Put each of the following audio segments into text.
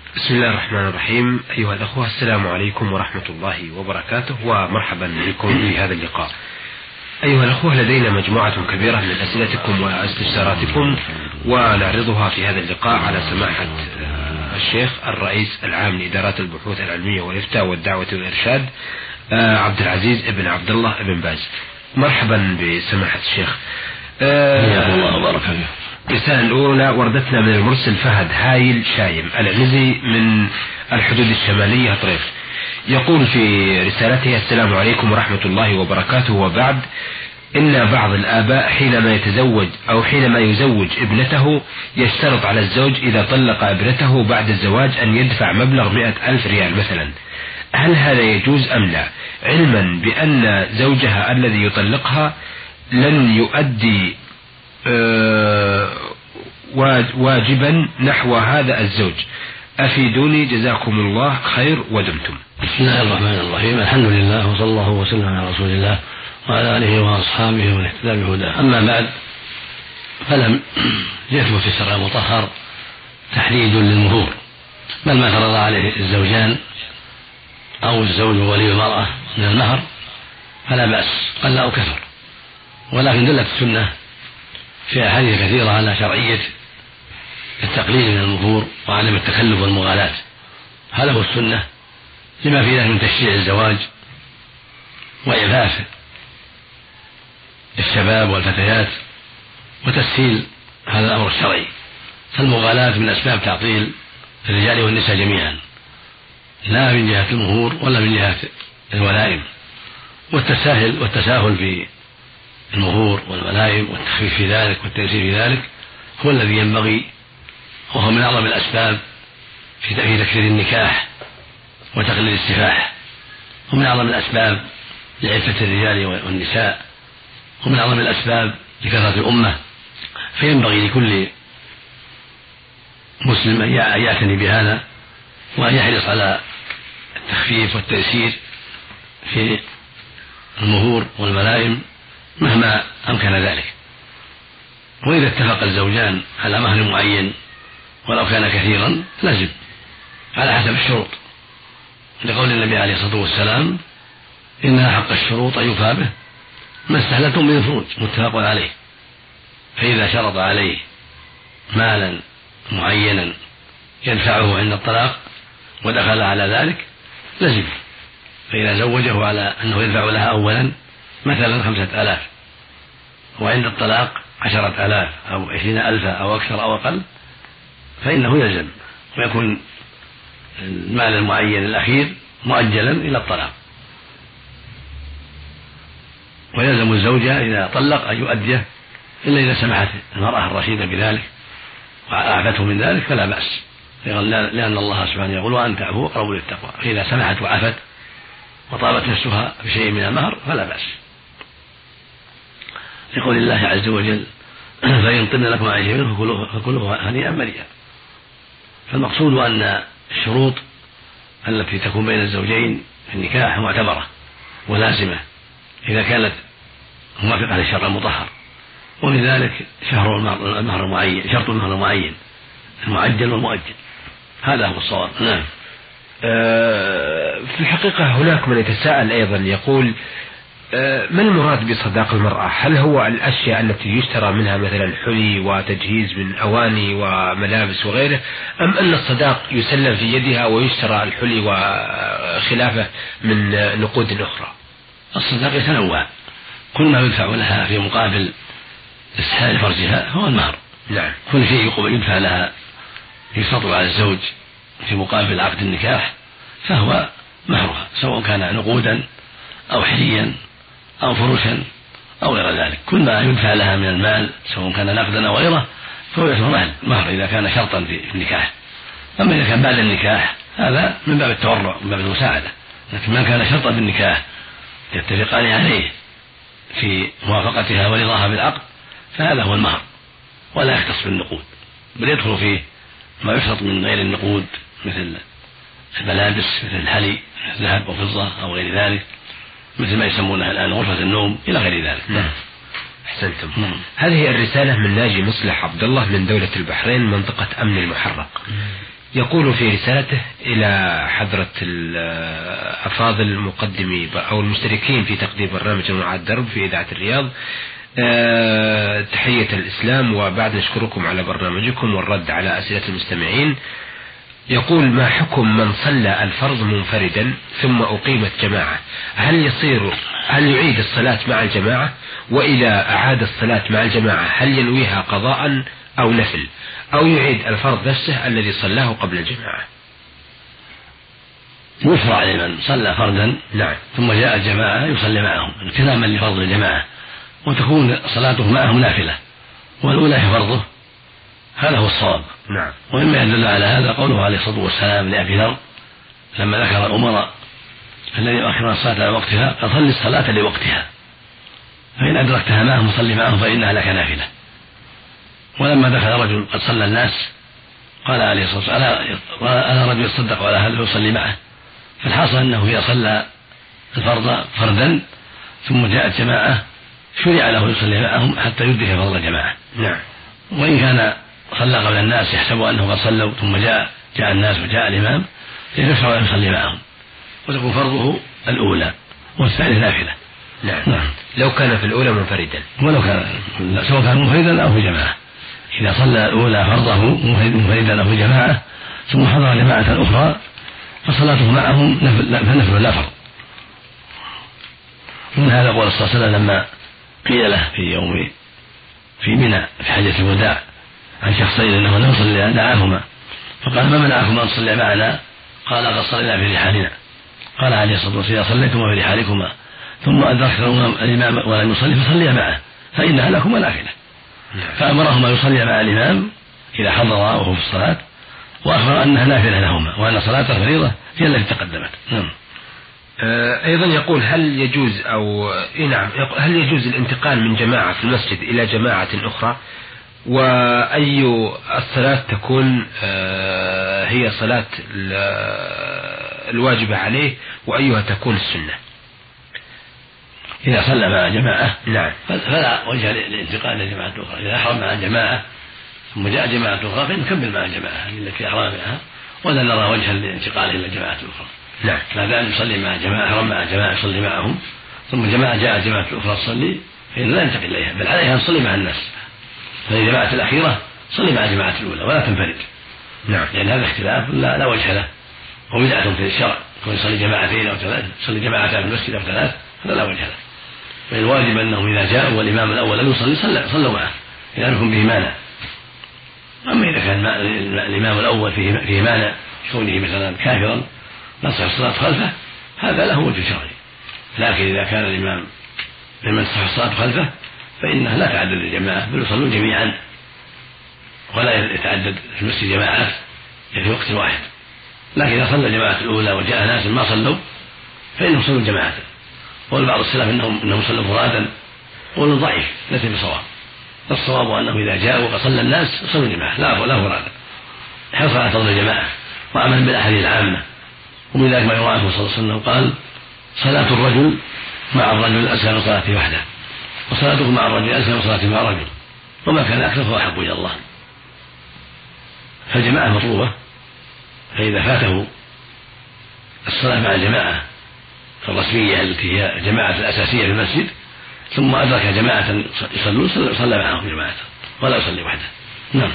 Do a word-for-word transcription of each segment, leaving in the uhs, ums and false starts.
بسم الله الرحمن الرحيم. أيها الأخوة، السلام عليكم ورحمة الله وبركاته، ومرحبا بكم في هذا اللقاء. أيها الأخوة، لدينا مجموعة كبيرة من أسئلتكم واستفساراتكم، ونعرضها في هذا اللقاء على سماحة الشيخ الرئيس العام لإدارات البحوث العلمية والإفتاء والدعوة والإرشاد عبد العزيز ابن عبد الله ابن باز. مرحبا بسماحة الشيخ. حياكم الله وبارك فيك. الرسالة الأولى وردتنا من المرسل فهد هايل شايم العنزي من الحدود الشمالية طريف. يقول في رسالته: السلام عليكم ورحمة الله وبركاته، وبعد، إن بعض الآباء حينما يتزوج أو حينما يزوج ابنته يشترط على الزوج إذا طلق ابنته بعد الزواج أن يدفع مبلغ مئة ألف ريال مثلا. هل هذا يجوز أم لا، علما بأن زوجها الذي يطلقها لن يؤدي واجبا نحو هذا الزوج؟ أفيدوني جزاكم الله خير ودمتم. بسم الله الرحمن الرحيم. الحمد لله، وصلى الله وسلم على رسول الله وعلى آله وأصحابه ومن اهتدى بهداه. أما بعد، فلم يثبت في الشرع المطهر تحديد للمهور، بل ما فرض عليه الزوجان أو الزوج وولي المرأة من المهر فلا بأس قل أو كثر، ولكن دلت السنة في أحاديث كثيرة على شرعية التقليل من المهور وعدم التكلف والمغالاة. هذا هو السنة، لما في ذلك من تشجيع الزواج وإعفاف الشباب والفتيات وتسهيل هذا الأمر الشرعي. فالمغالاة من أسباب تعطيل الرجال والنساء جميعا، لا من جهة المهور ولا من جهة الولائم. والتساهل والتساهل في المهور والولائم والتخفيف في ذلك والتيسير في ذلك هو الذي ينبغي، وهو من أعظم الأسباب في تكثير النكاح وتقليل السفاح، ومن أعظم الأسباب لعفة الرجال والنساء، ومن أعظم الأسباب لكثرة الأمة. فينبغي لكل مسلم أن يعتني بهذا وأن يحرص على التخفيف والتيسير في المهور والملائم مهما أمكن ذلك. وإذا اتفق الزوجان على مهر معين ولو كان كثيرا لزم على حسب الشروط، لقول النبي عليه الصلاة والسلام: إنها حق الشروط يوفى به ما استحللتم من الفروج، متفق عليه. فإذا شرط عليه مالا معينا يدفعه عند الطلاق ودخل على ذلك لزم. فإذا زوجه على أنه يدفع لها أولا مثلا خمسة آلاف وعند الطلاق عشرة آلاف أو عشرين ألفا أو أكثر أو أقل، فإنه يلزم، ويكون المال المعين الأخير مؤجلا إلى الطلاق. ويلزم الزوجة إذا طلق أن يؤديه إلا إذا سمحت المرأة الرشيدة بذلك وأعفته من ذلك فلا بأس، لأن الله سبحانه يقول: وأن تعفوا أقرب للتقوى. فإذا سمحت وعفت وطابت نفسها بشيء من المهر فلا بأس، لقول الله عز وجل: فإن طبن لكم عن شيء منه فكلوه هنيئا مريئا. فالمقصود أن الشروط التي تكون بين الزوجين في النكاح معتبرة ولازمة إذا كانت موافقة للشرع المطهر، ومن ذلك شهر المهر المعين، شرط المهر المعين المعجل والمؤجل. هذا هو الصواب. نعم. أه في الحقيقة هناك من يتساءل أيضا يقول: ما المراد بصداق المرأة؟ هل هو الأشياء التي يشترى منها مثلا حلي وتجهيز من أواني وملابس وغيره، أم أن الصداق يسلم في يدها ويشترى الحلي وخلافه من نقود أخرى؟ الصداق يتنوع، كل ما يدفع لها في مقابل إسهال فرجها هو المهر. نعم. كل شيء يدفع لها يشترط على الزوج في مقابل عقد النكاح فهو مهرها، سواء كان نقودا أو حليا أو فرشا أو غير ذلك. كل ما يدفع لها من المال سواء كان نقدا أو غيره فهو يعتبر مهر إذا كان شرطا في النكاح. أما إذا كان بعد النكاح هذا من باب التورع من باب المساعدة، لكن ما كان شرطا في النكاح يتفقان عليه في موافقتها ورضاها بالعقد فهذا هو المهر، ولا يختص بالنقود، بل يدخل فيه ما يشرط من غير النقود مثل الملابس، مثل الحلي، ذهب وفضة أو غير ذلك، مثل ما يسمونها الآن غرفة النوم إلى غير ذلك. نعم. أحسنتم. نعم. هذه الرسالة من ناجي مصلح عبد الله من دولة البحرين منطقة أمن المحرق. يقول في رسالته إلى حضرة الأفاضل مقدمي أو المشتركين في تقديم برنامج مع الدرب في إذاعة الرياض، أه تحية الإسلام وبعد نشكركم على برنامجكم والرد على أسئلة المستمعين. يقول: ما حكم من صلى الفرض منفردا ثم أقيمت جماعة؟ هل يصير هل يعيد الصلاة مع الجماعة؟ وإذا أعاد الصلاة مع الجماعة هل ينويها قضاء أو نفل، أو يعيد الفرض نفسه الذي صلاه قبل الجماعة؟ يشرع لمن صلى فردا نعم ثم جاء الجماعة يصلي معهم التزاما لفرض الجماعة، وتكون صلاته معهم نافلة والأولى هي فرضه، هذا هو الصواب. نعم. ومما يدل على هذا قوله عليه الصلاة والسلام لأبي ذر لما ذكر الأمراء الذين يؤخرون الصلاة على وقتها: قال: صل الصلاة لوقتها، فإن أدركتها معهم صلي معهم فإنها لك نافلة. ولما دخل رجل قد صلى الناس قال عليه الصلاة والسلام: ألا رجل يصدق على هذا يصلي معه؟ فالحاصل أنه إذا صلى الفرض فردا ثم جاءت جماعة شرع له يصلي معهم حتى يدرك فرض الجماعة. نعم. وإن كان صلى قبل الناس يحسب أنه قد صلوا ثم جاء جاء الناس وجاء الإمام يشرع أن يصلي معهم وتكون فرضه الأولى والثانية نافلة. نعم. نعم. لو كان في الأولى منفردا، ولو كان سواء كان منفردا أو في جماعة، إذا صلى الأولى فرضه منفردا أو في جماعة ثم حضر جماعة أخرى فصلاته معهم نفل لا فرض. من هذا قول صلى الله عليه وسلم لما قيل له في يوم في منى في حجة الوداع عن شخصين انه لم يصلي دعاهما فقال: ما منعكم ان تصلي معنا؟ قال: قد صلينا في رحالنا. قال عليه الصلاة والسلام: صليتما في رحالكما ثم أدركتما الإمام ولم يصلي فصليا معه فإنها لكما نافلة. فأمرهما يصلي مع الإمام إذا حضر وهو في الصلاة، وأخبر أنها نافلة لهما وأن صلاة الفريضة هي التي تقدمت. نعم. أيضا يقول: هل يجوز أو نعم هل يجوز الانتقال من جماعة في المسجد إلى جماعة أخرى؟ وأي الصلاة تكون هي صلاة الواجبة عليه وأيها تكون السنة؟ إذا صلى مع جماعة نعم فلا وجه للانتقال إلى جماعة أخرى. إذا أحرم مع جماعة ثم جاء جماعة أخرى فنكمل مع الجماعة التي أحرم معها ولا نرى وجها للانتقال إلى جماعة أخرى. نعم. ما دام يصلي مع جماعة أحرم مع جماعة يصلي معهم ثم جماعة جاء جماعة أخرى تصلي فإن لا ينتقل إليها، بل عليها أن تصلي مع الناس. فالجماعة الأخيرة صلي مع الجماعة الأولى ولا تنفرد. نعم. لأن هذا اختلاف لا, لا وجه له وبدعة في الشرع، يكون يصلي جماعتين أو ثلاث، يصلي جماعتان في المسجد أو ثلاث، هذا لا وجه له. فالواجب أنهم إذا جاءوا والإمام الأول لم يصلي صلوا معه إذا لم يكن به مانع. أما إذا كان الإمام الأول فيه, فيه مانع كونه مثلا كافرا نصح الصلاة خلفه هذا له وجه شرعي، لكن إذا كان الإمام ممن تصح الصلاة خلفه فإنها لا تعدد الجماعة بل يصلون جميعا ولا يتعدد في المسجد جماعات في وقت واحد. لكن إذا صلى الجماعة الأولى وجاء ناس ما صلوا فإنهم صلوا جماعة. والبعض السلف إنهم, إنهم صلوا فرادا قول ضعيف ليس بصواب. الصواب أنه إذا جاءوا وقد صلى الناس صلوا جماعة لا لا فرادا حرص على فضل الجماعة وعمل بالأحاديث العامة. ومن ذلك ما يروى عنه صلى الله عليه وسلم قال: صلاة الرجل مع الرجل أسهل من صلاته وحده، وصلاته مع الرجل أسهل من صلاته مع الرجل، وما كان أكثر فهو أحب إلى الله. فالجماعة مطلوبة، فإذا فاته الصلاة مع الجماعة الرسمية التي هي الجماعة الأساسية في المسجد ثم أدرك جماعة يصلون صلى معهم جماعة ولا يصلي وحده. نعم.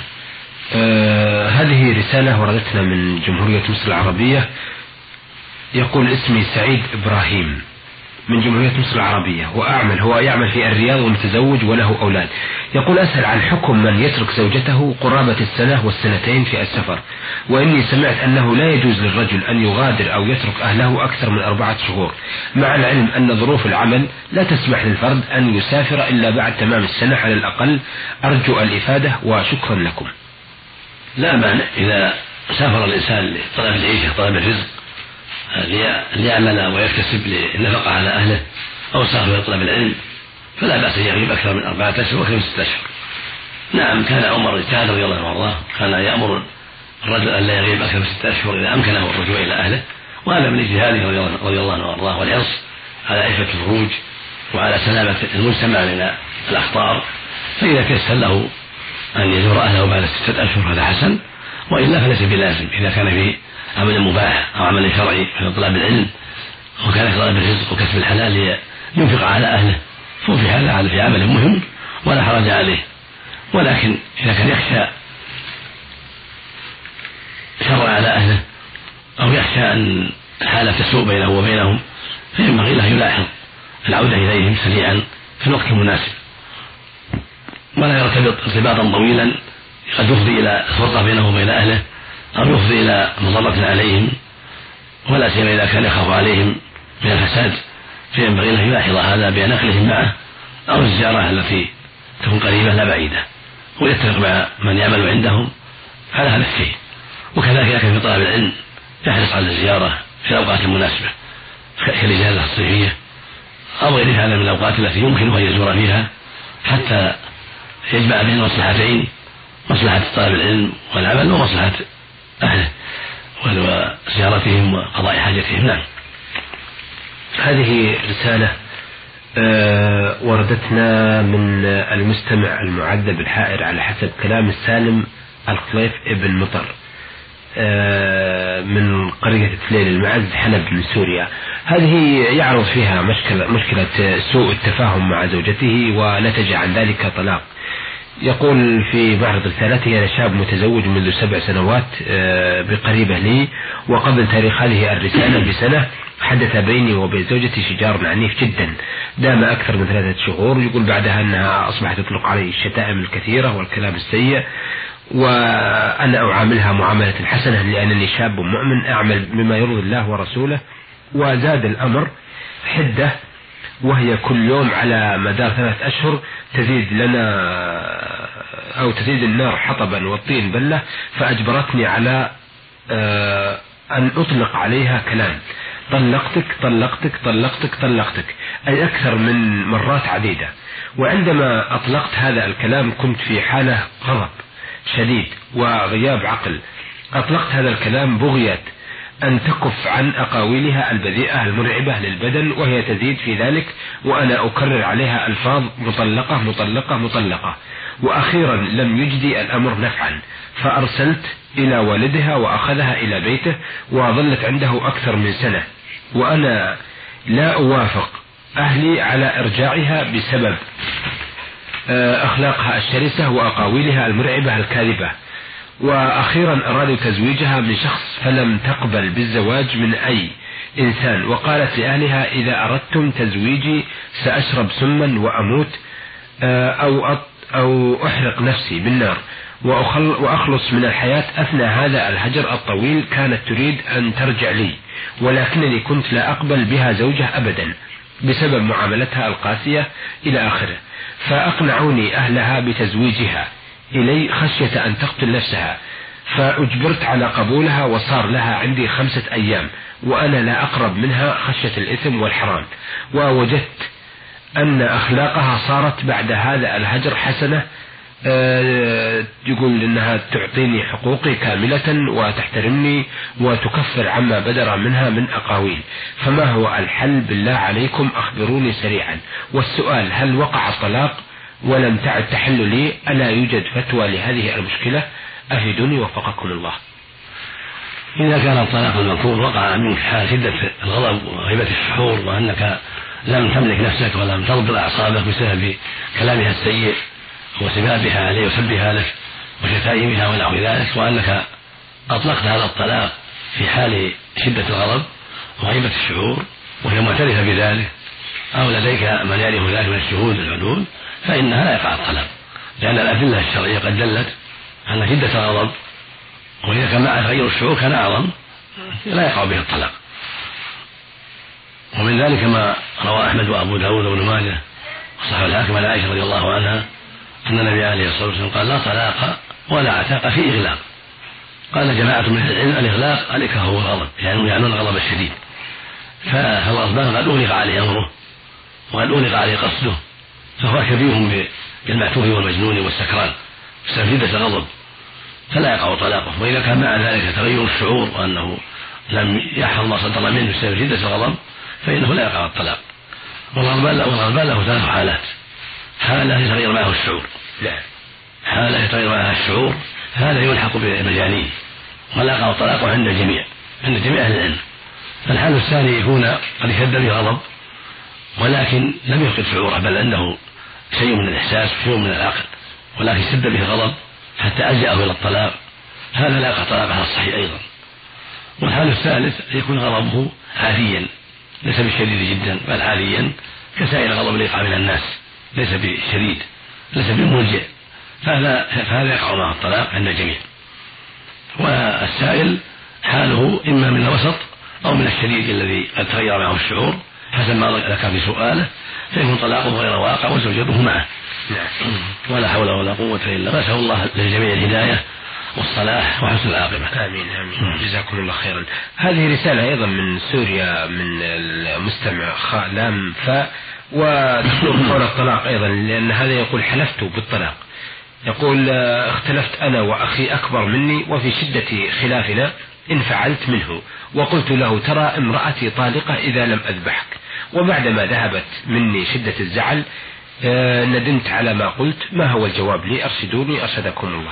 آه هذه رسالة وردتنا من جمهورية مصر العربية. يقول: اسمي سعيد إبراهيم من جمهورية مصر العربية وأعمل هو يعمل في الرياض ومتزوج وله أولاد. يقول: أسأل عن حكم من يترك زوجته قرابة السنة والسنتين في السفر، وإني سمعت أنه لا يجوز للرجل أن يغادر أو يترك أهله أكثر من أربعة شهور، مع العلم أن ظروف العمل لا تسمح للفرد أن يسافر إلا بعد تمام السنة على الأقل. أرجو الإفادة وشكرا لكم. لا مانع إذا سافر الإنسان لطلب العيشة طلب الرزق ليعمل ويكتسب للنفقة على أهله أو سافر لطلب العلم فلا بأس أن يغيب أكثر من أربعة أشهر وأكثر من ستة أشهر. نعم كان عمر اجتهد رضي الله عنه كان يأمر الرجل أن لا يغيب أكثر من ستة أشهر إذا أمكنه الرجوع إلى أهله، وهذا من اجتهاده رضي الله عنه وأرضاه والحرص على عفة الخروج وعلى سلامة المجتمع من الأخطار. فإذا تيسر له أن يزور أهله بعد ستة أشهر هذا حسن، وإلا فليس بلازم إذا كان في عمل مباح أو عمل شرعي في طلب العلم وكان في طلب الرزق وكسب الحلال ينفق على أهله ففي هذا في عمل مهم ولا حرج عليه. ولكن إذا كان يخشى شر على أهله أو يخشى أن الحالة تسوء بينه وبينهم فينبغي له يلاحظ العودة إليهم سريعا في الوقت المناسب ولا يرتبط ارتباطا طويلا قد يفضي إلى الفرقة بينه وبين أهله أو يفضي إلى مضرة عليهم، ولا سيما إذا كان يخاف عليهم من الفساد فينبغي له يلاحظ هذا بنقلهم معه أو الزيارة التي تكون قريبة لا بعيدة ويتفق مع من يعمل عندهم على هذا الشيء. وكذلك إذا كان في طلب العلم يحرص على الزيارة في الأوقات المناسبة كالإجازة الصيفية أو غير هذا من الأوقات التي يمكن أن يزور فيها حتى يجمع بين المصلحتين، مصلحة طلب العلم والعمل ومصلحة أهله وزيارتهم وقضاء حاجتهم. نعم. هذه رسالة أه وردتنا من المستمع المعذب الحائر على حسب كلام السالم الخليف ابن مطر أه من قرية تليل المعز حلب من سوريا. هذه يعرض فيها مشكلة, مشكلة سوء التفاهم مع زوجته ونتج عن ذلك طلاق. يقول في معرض رسالته: أنا شاب متزوج منذ سبع سنوات بقريبة لي، وقبل تاريخ هذه الرسالة بسنة حدث بيني وبين زوجتي شجار عنيف جدا دام أكثر من ثلاثة شهور. يقول بعدها أنها أصبحت تطلق علي الشتائم الكثيرة والكلام السيء، وأنا أعاملها معاملة حسنة لأنني شاب مؤمن أعمل بما يرضي الله ورسوله. وزاد الأمر حدة، وهي كل يوم على مدار ثلاث أشهر تزيد لنا أو تزيد النار حطبا والطين بلة، فأجبرتني على أن أطلق عليها كلام: طلقتك طلقتك طلقتك طلقتك، أي أكثر من مرات عديدة. وعندما أطلقت هذا الكلام كنت في حالة غضب شديد وغياب عقل. أطلقت هذا الكلام بغية أن تكف عن أقاويلها البذيئة المرعبة للبدن، وهي تزيد في ذلك وأنا أكرر عليها ألفاظ مطلقة مطلقة مطلقة. وأخيرا لم يجدي الأمر نفعا، فأرسلت إلى والدها وأخذها إلى بيته وظلت عنده أكثر من سنة، وأنا لا أوافق أهلي على إرجاعها بسبب أخلاقها الشرسة وأقاويلها المرعبة الكاذبة. وأخيرا أرادوا تزويجها من شخص فلم تقبل بالزواج من أي إنسان، وقالت لأهلها: إذا أردتم تزويجي سأشرب سما وأموت أو أو أحرق نفسي بالنار وأخلص من الحياة. أثناء هذا الهجر الطويل كانت تريد أن ترجع لي، ولكنني كنت لا أقبل بها زوجة أبدا بسبب معاملتها القاسية إلى آخره. فأقنعوني أهلها بتزويجها إلي خشية أن تقتل نفسها، فأجبرت على قبولها، وصار لها عندي خمسة أيام وأنا لا أقرب منها خشية الإثم والحرام. ووجدت أن أخلاقها صارت بعد هذا الهجر حسنة. أه يقول إنها تعطيني حقوقي كاملة وتحترمني وتكفر عما بدر منها من أقاويل. فما هو الحل بالله عليكم؟ أخبروني سريعا. والسؤال: هل وقع الطلاق ولم تعد تحل لي؟ ألا يوجد فتوى لهذه المشكلة؟ أفيدوني وفقكم الله. إذا كان الطلاق المذكور وقع منك حال شدة الغضب وغيبة الشعور وأنك لم تملك نفسك ولم تضبط أعصابك بسبب كلامها السيء وسبابها عليه وسبها لك وشتائمها ونحو ذلك، وأنك أطلقت هذا الطلاق في حال شدة الغضب وغيبة الشعور وهي معترفة بذلك أو لديك من يعرف ذلك من الشهود العدول، فإنها لا يقع الطلاق، لأن الأدلة الشرعية قد دلت أن شدة الغضب وإذا كان معه غير الشعور كان أعظم لا يقع به الطلاق. ومن ذلك ما روى أحمد وأبو داود وابن ماجه وصححه الحاكم عن عائشة رضي الله عنها أن النبي عليه الصلاة والسلام قال: لا طلاق ولا عتاق في إغلاق. قال جماعة من العلم: الإغلاق الإكراه هو الغضب، يعني يعنون الغضب الشديد، فالغضبان قد أغلق عليه أمره وقد أغلق عليه قصده، فهو شبيه بالمعتوه والمجنون والسكران بسبب شدة الغضب، فلا يقع طلاقه. وإذا كان مع ذلك تغير الشعور وأنه لم يحفظ ما صدر منه بسبب شدة الغضب فإنه لا يقع الطلاق. والغضبان له ثلاث حالات: حالة يتغير معه الشعور، لا حالة يتغير معها الشعور هذا يلحق بالمجانين، ولا يقع الطلاق عند الجميع، عند جميع أهل العلم. الحال الثاني يكون قد اشتد به غضب ولكن لم يفقد شعوره، بل عنده شيء من الإحساس وشيء من العقل، ولكن اشتد به غضب حتى ألجأه إلى الطلاق، هذا لا يقع طلاق على الصحيح أيضا. والحال الثالث يكون غضبه عاديا ليس بشديد جدا، بل عاديا كسائر الغضب اللي يقع من الناس، ليس بشديد ليس بملجئ، فهذا فهذا يقع معه الطلاق عند الجميع. والسائل حاله إما من الوسط أو من الشديد الذي قد تغير معه الشعور حسب ما ذكر في سؤاله، فيكون طلاقه غير واقع وزوجته معه. ولا حول ولا قوة إلا بالله. نسأل الله للجميع الهداية والصلاح وحسن العاقبة. آمين آمين. جزاكم الله خيرا. هذه رسالة أيضا من سوريا من المستمع خاء لام فاء، وتقول حول الطلاق أيضا، لأن هذا يقول حلفت بالطلاق. يقول اختلفت أنا وأخي أكبر مني وفي شدة خلافنا انفعلت منه، وقلت له ترى امرأتي طالقة إذا لم أذبحك، وبعدما ذهبت مني شدة الزعل ندمت على ما قلت، ما هو الجواب لي؟ أرشدوني أرشدكم الله.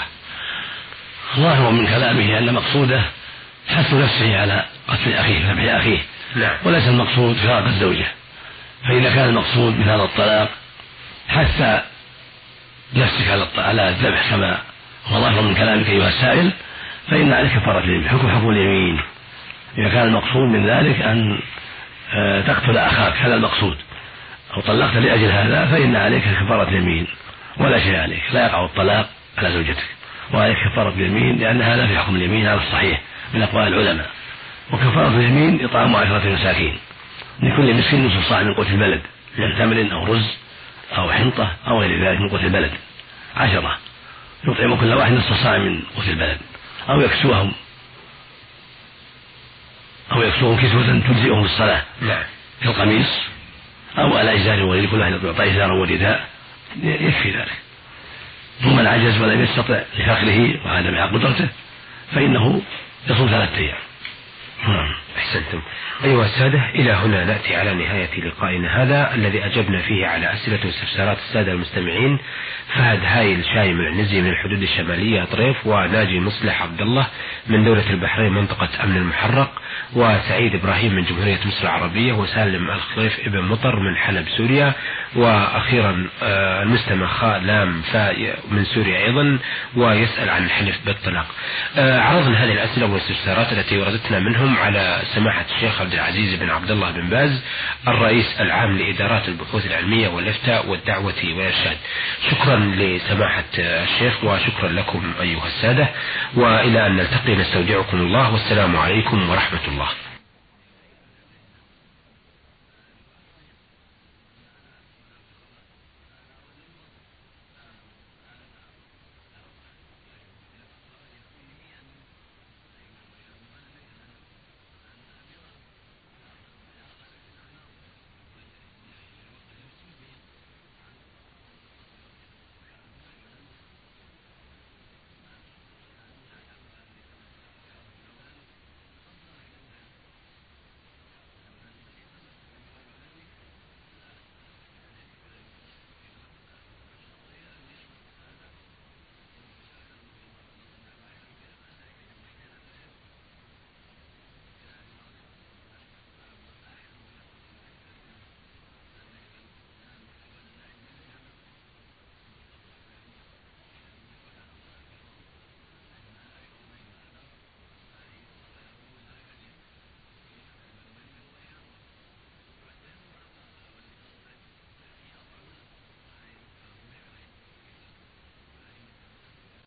ظاهر من كلامه أن مقصوده حث نفسه على قتل أخيه ذبح أخيه، نعم. وليس المقصود فراق الزوجة. فإذا كان المقصود من هذا الطلاق حث نفسك على الذبح كما هو ظاهر من كلامك أيها السائل، فإن عليك كفارة اليمين، حكم حكم اليمين. إذا كان المقصود من ذلك أن تقتل أخاك، هذا المقصود، أو طلقت لأجل هذا، فإن عليك كفارة اليمين ولا شيء عليك، لا يقع الطلاق على زوجتك، وعليك كفارة اليمين، لأن هذا في حكم اليمين على الصحيح من أقوال العلماء. وكفارة اليمين إطعام عشرة مساكين لكل مسكين نصف صاع من قوت البلد، من تمر أو رز أو حنطة أو غير ذلك من قوت البلد، عشرة يطعم كل واحد نصف صاع من قوت البلد، أو يكسوهم أو يكسوهم كسوة تجزئهم الصلاة كالقميص أو على إزار ولد، كل واحد يعطى إزار ورداء يكفي ذلك. ومن عجز ولم يستطع لفقره وعدم قدرته فإنه يصوم ثلاثة أيام. أحسنتم. أيها السادة، إلى هنا نأتي على نهاية لقائنا هذا الذي أجبنا فيه على أسئلة واستفسارات السادة المستمعين فهد هايل شايم العنزي من الحدود الشمالية طريف، وناجي مصلح عبد الله من دولة البحرين منطقة أمن المحرق، وسعيد إبراهيم من جمهورية مصر العربية، وسالم الخليف ابن مطر من حلب سوريا، وأخيرا المستمع خاء لام فاء من سوريا أيضا ويسأل عن الحلف بالطلاق. عرضنا هذه الأسئلة والاستفسارات التي وردتنا منهم على سماحة الشيخ عبد العزيز بن عبد الله بن باز الرئيس العام لإدارات البحوث العلمية والإفتاء والدعوة والإرشاد. شكرا لسماحة الشيخ وشكرا لكم أيها السادة، وإلى أن نلتقي نستودعكم الله، والسلام عليكم ورحمة الله.